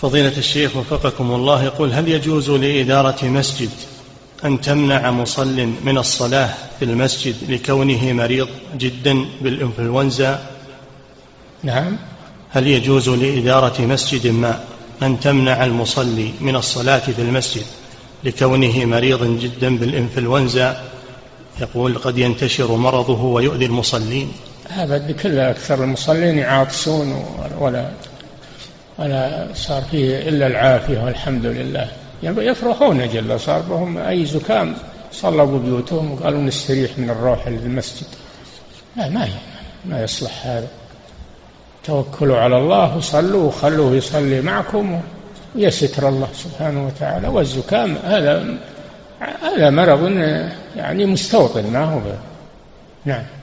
فضيلة الشيخ وفقكم الله، يقول: هل يجوز لإدارة مسجد أن تمنع مصل من الصلاة في المسجد لكونه مريض جدا بالإنفلونزا؟ نعم. هل يجوز لإدارة مسجد ما أن تمنع المصلي من الصلاة في المسجد لكونه مريض جدا بالإنفلونزا؟ يقول: قد ينتشر مرضه ويؤذي المصلين. هذا بكل أكثر المصلين يعاطسون ولا صار فيه إلا العافية والحمد لله، يفرحون جل صار بهم أي زكام صلوا ببيوتهم وقالوا نستريح من الروح للمسجد. لا، ما يصلح هذا. توكلوا على الله وصلوا وخلوه يصلي معكم ويستر الله سبحانه وتعالى. والزكام هذا مرض يعني مستوطن، ما هو. نعم.